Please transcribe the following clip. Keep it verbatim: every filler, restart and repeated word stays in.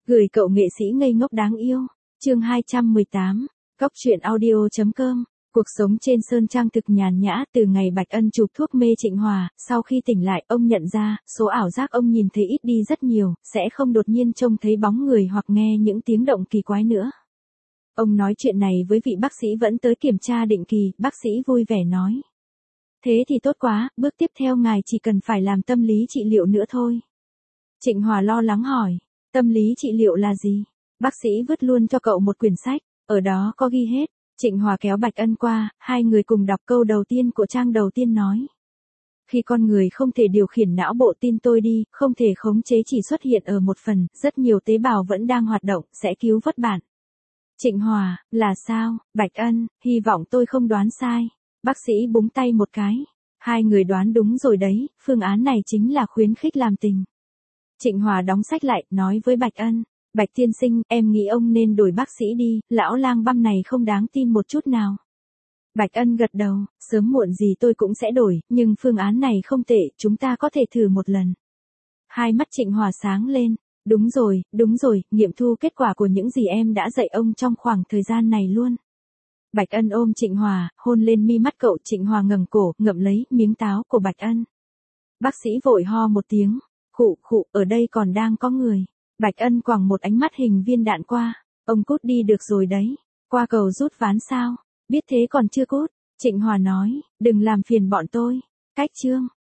Gửi cậu nghệ sĩ ngây ngốc đáng yêu. Chương hai trăm mười tám. Cóc truyện audio chấm com. Cuộc sống trên Sơn Trang thực nhàn nhã từ ngày Bạch Ân chụp thuốc mê Trịnh Hòa, sau khi tỉnh lại, ông nhận ra, số ảo giác ông nhìn thấy ít đi rất nhiều, sẽ không đột nhiên trông thấy bóng người hoặc nghe những tiếng động kỳ quái nữa. Ông nói chuyện này với vị bác sĩ vẫn tới kiểm tra định kỳ, bác sĩ vui vẻ nói. Thế thì tốt quá, bước tiếp theo ngài chỉ cần phải làm tâm lý trị liệu nữa thôi. Trịnh Hòa lo lắng hỏi, tâm lý trị liệu là gì? Bác sĩ vứt luôn cho cậu một quyển sách, ở đó có ghi hết. Trịnh Hòa kéo Bạch Ân qua, hai người cùng đọc câu đầu tiên của trang đầu tiên nói. Khi con người không thể điều khiển não bộ tin tôi đi, không thể khống chế chỉ xuất hiện ở một phần, rất nhiều tế bào vẫn đang hoạt động, sẽ cứu vớt bạn. Trịnh Hòa, là sao? Bạch Ân, hy vọng tôi không đoán sai. Bác sĩ búng tay một cái. Hai người đoán đúng rồi đấy, phương án này chính là khuyến khích làm tình. Trịnh Hòa đóng sách lại, nói với Bạch Ân. Bạch tiên sinh, em nghĩ ông nên đổi bác sĩ đi, lão lang băm này không đáng tin một chút nào. Bạch Ân gật đầu, sớm muộn gì tôi cũng sẽ đổi, nhưng phương án này không tệ, chúng ta có thể thử một lần. Hai mắt Trịnh Hòa sáng lên, đúng rồi, đúng rồi, nghiệm thu kết quả của những gì em đã dạy ông trong khoảng thời gian này luôn. Bạch Ân ôm Trịnh Hòa, hôn lên mi mắt cậu. Trịnh Hòa ngẩng cổ, ngậm lấy miếng táo của Bạch Ân. Bác sĩ vội ho một tiếng, khụ khụ, ở đây còn đang có người. Bạch Ân quẳng một ánh mắt hình viên đạn qua, ông cút đi được rồi đấy, qua cầu rút ván sao, biết thế còn chưa cút. Trịnh Hòa nói, đừng làm phiền bọn tôi. Cách chương.